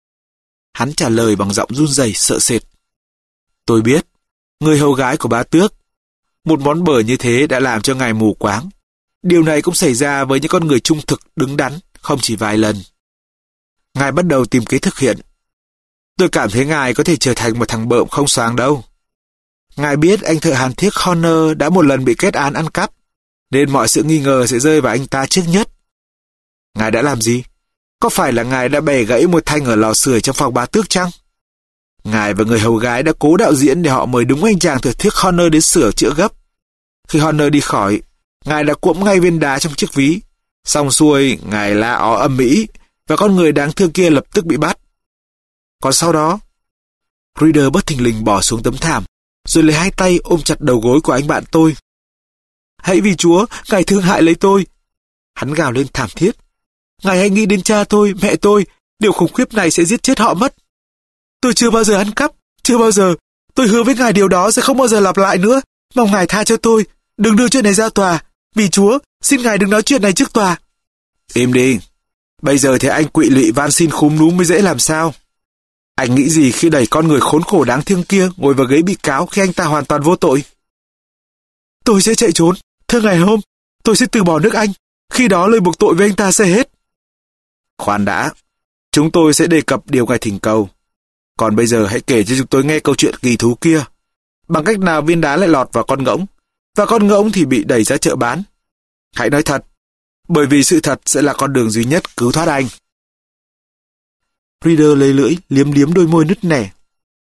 Hắn trả lời bằng giọng run rẩy sợ sệt. Tôi biết, người hầu gái của bá tước. Một món bờ như thế đã làm cho ngài mù quáng. Điều này cũng xảy ra với những con người trung thực, đứng đắn, không chỉ vài lần. Ngài bắt đầu tìm kế thực hiện. Tôi cảm thấy ngài có thể trở thành một thằng bợm không xoáng đâu. Ngài biết anh thợ hàn thiếc Horner đã một lần bị kết án ăn cắp, nên mọi sự nghi ngờ sẽ rơi vào anh ta trước nhất. Ngài đã làm gì? Có phải là ngài đã bẻ gãy một thanh ở lò sưởi trong phòng bá tước chăng? Ngài và người hầu gái đã cố đạo diễn để họ mời đúng anh chàng thợ thiếc Horner đến sửa chữa gấp. Khi Horner đi khỏi, ngài đã cuỗm ngay viên đá trong chiếc ví. Xong xuôi, ngài la ó ầm ĩ, và con người đáng thương kia lập tức bị bắt. Còn sau đó, Reader bất thình lình bỏ xuống tấm thảm, rồi lấy hai tay ôm chặt đầu gối của anh bạn tôi. Hãy vì Chúa, ngài thương hại lấy tôi. Hắn gào lên thảm thiết. Ngài hãy nghĩ đến cha tôi, mẹ tôi, điều khủng khiếp này sẽ giết chết họ mất. Tôi chưa bao giờ ăn cắp, chưa bao giờ. Tôi hứa với ngài điều đó sẽ không bao giờ lặp lại nữa. Mong ngài tha cho tôi, đừng đưa chuyện này ra tòa. Vì Chúa, xin ngài đừng nói chuyện này trước tòa. Im đi. Bây giờ thì anh quỵ lụy van xin khúm núm mới dễ làm sao. Anh nghĩ gì khi đẩy con người khốn khổ đáng thương kia ngồi vào ghế bị cáo khi anh ta hoàn toàn vô tội? Tôi sẽ chạy trốn. Thưa ngài Holmes, tôi sẽ từ bỏ nước Anh. Khi đó lời buộc tội với anh ta sẽ hết. Khoan đã. Chúng tôi sẽ đề cập điều ngài thỉnh cầu. Còn bây giờ hãy kể cho chúng tôi nghe câu chuyện kỳ thú kia. Bằng cách nào viên đá lại lọt vào con ngỗng, và con ngỗng thì bị đẩy ra chợ bán? Hãy nói thật, bởi vì sự thật sẽ là con đường duy nhất cứu thoát anh. Reader lấy lưỡi, liếm liếm đôi môi nứt nẻ.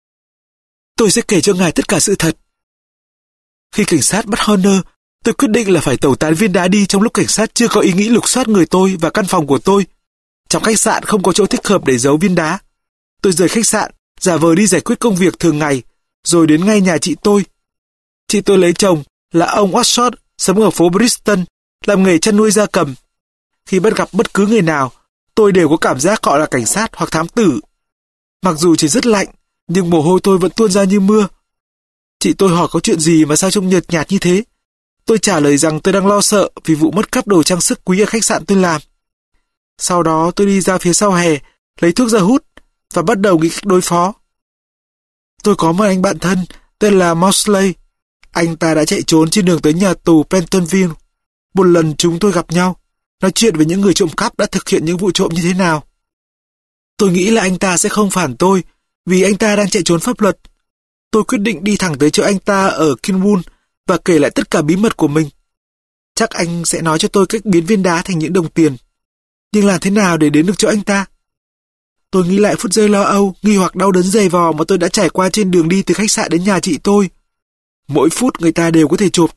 Tôi sẽ kể cho ngài tất cả sự thật. Khi cảnh sát bắt Horner, tôi quyết định là phải tẩu tán viên đá đi trong lúc cảnh sát chưa có ý nghĩ lục soát người tôi và căn phòng của tôi. Trong khách sạn không có chỗ thích hợp để giấu viên đá. Tôi rời khách sạn, giả vờ đi giải quyết công việc thường ngày, rồi đến ngay nhà chị tôi. Chị tôi lấy chồng là ông Watson, sống ở phố Brixton, làm nghề chăn nuôi gia cầm. Khi bắt gặp bất cứ người nào, tôi đều có cảm giác họ là cảnh sát hoặc thám tử. Mặc dù chỉ rất lạnh, nhưng mồ hôi tôi vẫn tuôn ra như mưa. Chị tôi hỏi có chuyện gì mà sao trông nhợt nhạt như thế. Tôi trả lời rằng tôi đang lo sợ vì vụ mất cắp đồ trang sức quý ở khách sạn tôi làm. Sau đó tôi đi ra phía sau hè, lấy thuốc ra hút và bắt đầu nghĩ cách đối phó. Tôi có một anh bạn thân tên là Mosley. Anh ta đã chạy trốn trên đường tới nhà tù Pentonville. Một lần chúng tôi gặp nhau, nói chuyện về những người trộm cắp đã thực hiện những vụ trộm như thế nào. Tôi nghĩ là anh ta sẽ không phản tôi vì anh ta đang chạy trốn pháp luật. Tôi quyết định đi thẳng tới chỗ anh ta ở Kinwood và kể lại tất cả bí mật của mình. Chắc anh sẽ nói cho tôi cách biến viên đá thành những đồng tiền. Nhưng làm thế nào để đến được chỗ anh ta? Tôi nghĩ lại phút giây lo âu, nghi hoặc đau đớn dày vò mà tôi đã trải qua trên đường đi từ khách sạn đến nhà chị tôi. Mỗi phút người ta đều có thể chộp tôi,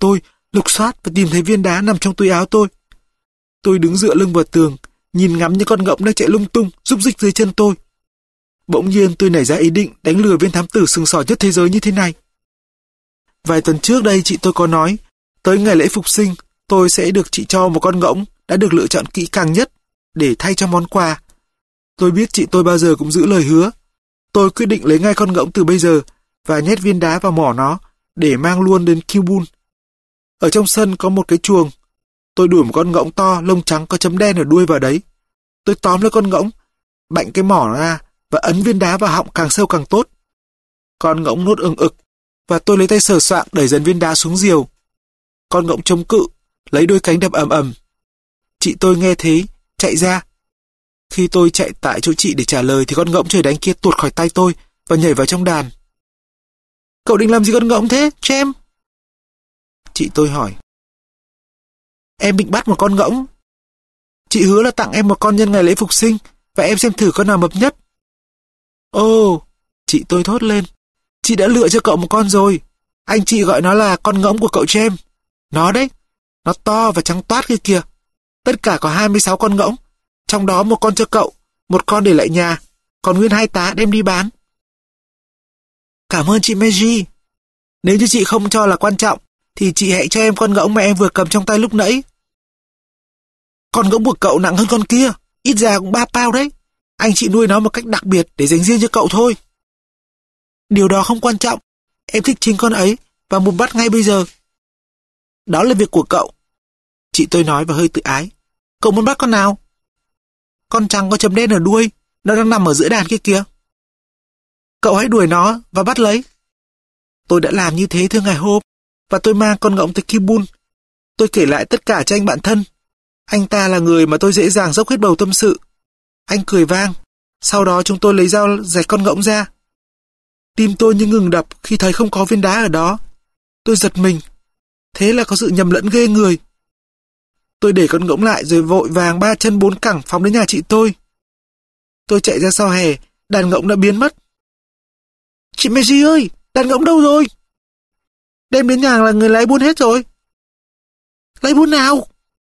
lục soát và tìm thấy viên đá nằm trong túi áo tôi. Tôi đứng dựa lưng vào tường, nhìn ngắm những con ngỗng đang chạy lung tung, rúc rích dưới chân tôi. Bỗng nhiên tôi nảy ra ý định đánh lừa viên thám tử sừng sỏ nhất thế giới như thế này. Vài tuần trước đây chị tôi có nói, tới ngày lễ phục sinh, tôi sẽ được chị cho một con ngỗng đã được lựa chọn kỹ càng nhất để thay cho món quà. Tôi biết chị tôi bao giờ cũng giữ lời hứa. Tôi quyết định lấy ngay con ngỗng từ bây giờ và nhét viên đá vào mỏ nó để mang luôn đến Kibun. Ở trong sân có một cái chuồng. Tôi đuổi một con ngỗng to, lông trắng có chấm đen ở đuôi vào đấy. Tôi tóm lấy con ngỗng, bạnh cái mỏ ra và ấn viên đá vào họng càng sâu càng tốt. Con ngỗng nuốt ừng ực và tôi lấy tay sờ soạng đẩy dần viên đá xuống diều. Con ngỗng chống cự, lấy đôi cánh đập ầm ầm. Chị tôi nghe thế, chạy ra. Khi tôi chạy tại chỗ chị để trả lời thì con ngỗng trời đánh kia tuột khỏi tay tôi và nhảy vào trong đàn. Cậu định làm gì con ngỗng thế, Jem? Chị tôi hỏi. Em định bắt một con ngỗng. Chị hứa là tặng em một con nhân ngày lễ phục sinh và em xem thử con nào mập nhất. Ồ, chị tôi thốt lên. Chị đã lựa cho cậu một con rồi. Anh chị gọi nó là con ngỗng của cậu Jem. Nó đấy, nó to và trắng toát kia kìa. Tất cả có hai mươi sáu con ngỗng, trong đó một con cho cậu, một con để lại nhà, còn nguyên hai tá đem đi bán. Cảm ơn chị Meiji. Nếu như chị không cho là quan trọng, thì chị hãy cho em con ngỗng mà em vừa cầm trong tay lúc nãy. Con ngỗng của cậu nặng hơn con kia, ít ra cũng ba pound đấy. Anh chị nuôi nó một cách đặc biệt để dành riêng cho cậu thôi. Điều đó không quan trọng. Em thích chính con ấy và muốn bắt ngay bây giờ. Đó là việc của cậu. Chị tôi nói và hơi tự ái. Cậu muốn bắt con nào? Con trắng có chấm đen ở đuôi, nó đang nằm ở giữa đàn kia kìa. Cậu hãy đuổi nó và bắt lấy. Tôi đã làm như thế thưa ngài Hope, và tôi mang con ngỗng tới Kibun. Tôi kể lại tất cả cho anh bạn thân. Anh ta là người mà tôi dễ dàng dốc hết bầu tâm sự. Anh cười vang. Sau đó chúng tôi lấy dao rạch con ngỗng ra. Tim tôi như ngừng đập khi thấy không có viên đá ở đó. Tôi giật mình. Thế là có sự nhầm lẫn ghê người. Tôi để con ngỗng lại rồi vội vàng ba chân bốn cẳng phóng đến nhà chị tôi. Tôi chạy ra sau hè, đàn ngỗng đã biến mất. Chị Messi ơi, đàn ngỗng đâu rồi? Đem đến nhà là người lái buôn hết rồi. Lái buôn nào?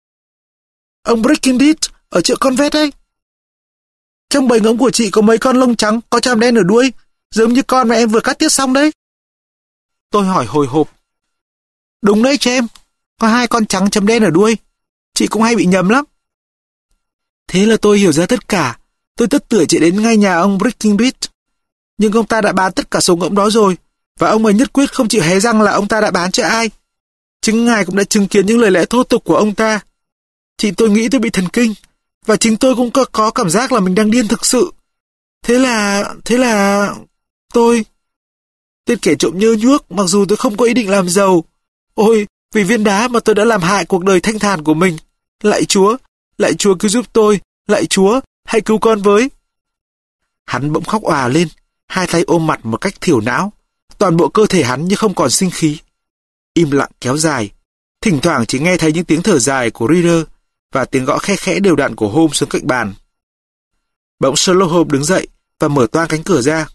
Ông Breckenridge ở chợ con vét ấy. Trong bầy ngỗng của chị có mấy con lông trắng có chàm đen ở đuôi, giống như con mà em vừa cắt tiết xong đấy. Tôi hỏi hồi hộp. Đúng đấy Jem, có hai con trắng chấm đen ở đuôi. Chị cũng hay bị nhầm lắm. Thế là tôi hiểu ra tất cả. Tôi tất tưởi chạy đến ngay nhà ông Breckenridge. Nhưng ông ta đã bán tất cả số ngỗng đó rồi, và ông ấy nhất quyết không chịu hé răng là ông ta đã bán cho ai. Chính ngài cũng đã chứng kiến những lời lẽ thô tục của ông ta. Chị tôi nghĩ tôi bị thần kinh, và chính tôi cũng có, có cảm giác là mình đang điên thực sự. Thế là... thế là... tôi... Tên kẻ trộm nhơ nhuốc, mặc dù tôi không có ý định làm giàu. Ôi, vì viên đá mà tôi đã làm hại cuộc đời thanh thản của mình. Lạy Chúa, lạy Chúa cứu giúp tôi, lạy Chúa, hãy cứu con với. Hắn bỗng khóc òa lên, hai tay ôm mặt một cách thiểu não. Toàn bộ cơ thể hắn như không còn sinh khí. Im lặng kéo dài. Thỉnh thoảng chỉ nghe thấy những tiếng thở dài của Reader và tiếng gõ khe khẽ đều đặn của Holmes xuống cạnh bàn. Bỗng Sherlock Holmes đứng dậy và mở toang cánh cửa ra.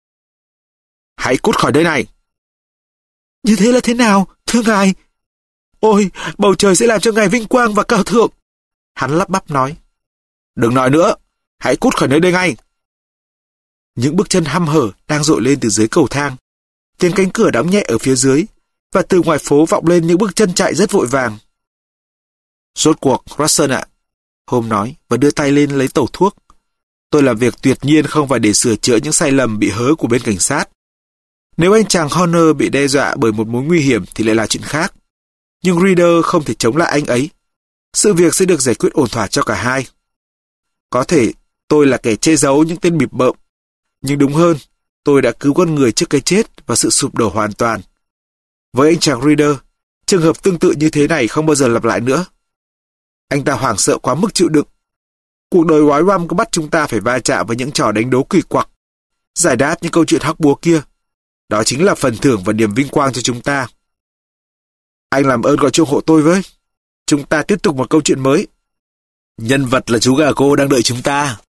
Hãy cút khỏi đây này. Như thế là thế nào, thưa ngài? Ôi, bầu trời sẽ làm cho ngài vinh quang và cao thượng. Hắn lắp bắp nói. Đừng nói nữa, hãy cút khỏi nơi đây ngay. Những bước chân hăm hở đang dội lên từ dưới cầu thang. Tiếng cánh cửa đóng nhẹ ở phía dưới, và từ ngoài phố vọng lên những bước chân chạy rất vội vàng. Rốt cuộc, Watson ạ, Holmes nói và đưa tay lên lấy tẩu thuốc. Tôi làm việc tuyệt nhiên không phải để sửa chữa những sai lầm bị hớ của bên cảnh sát. Nếu anh chàng Horner bị đe dọa bởi một mối nguy hiểm thì lại là chuyện khác. Nhưng Reader không thể chống lại anh ấy. Sự việc sẽ được giải quyết ổn thỏa cho cả hai. Có thể tôi là kẻ che giấu những tên bịp bợm, nhưng đúng hơn, tôi đã cứu con người trước cái chết và sự sụp đổ hoàn toàn. Với anh chàng Reader, trường hợp tương tự như thế này không bao giờ lặp lại nữa. Anh ta hoảng sợ quá mức chịu đựng. Cuộc đời oái oăm có bắt chúng ta phải va chạm với những trò đánh đố kỳ quặc, giải đáp những câu chuyện hóc búa kia. Đó chính là phần thưởng và niềm vinh quang cho chúng ta. Anh làm ơn gọi chuông hộ tôi với. Chúng ta tiếp tục một câu chuyện mới. Nhân vật là chú gà cô đang đợi chúng ta.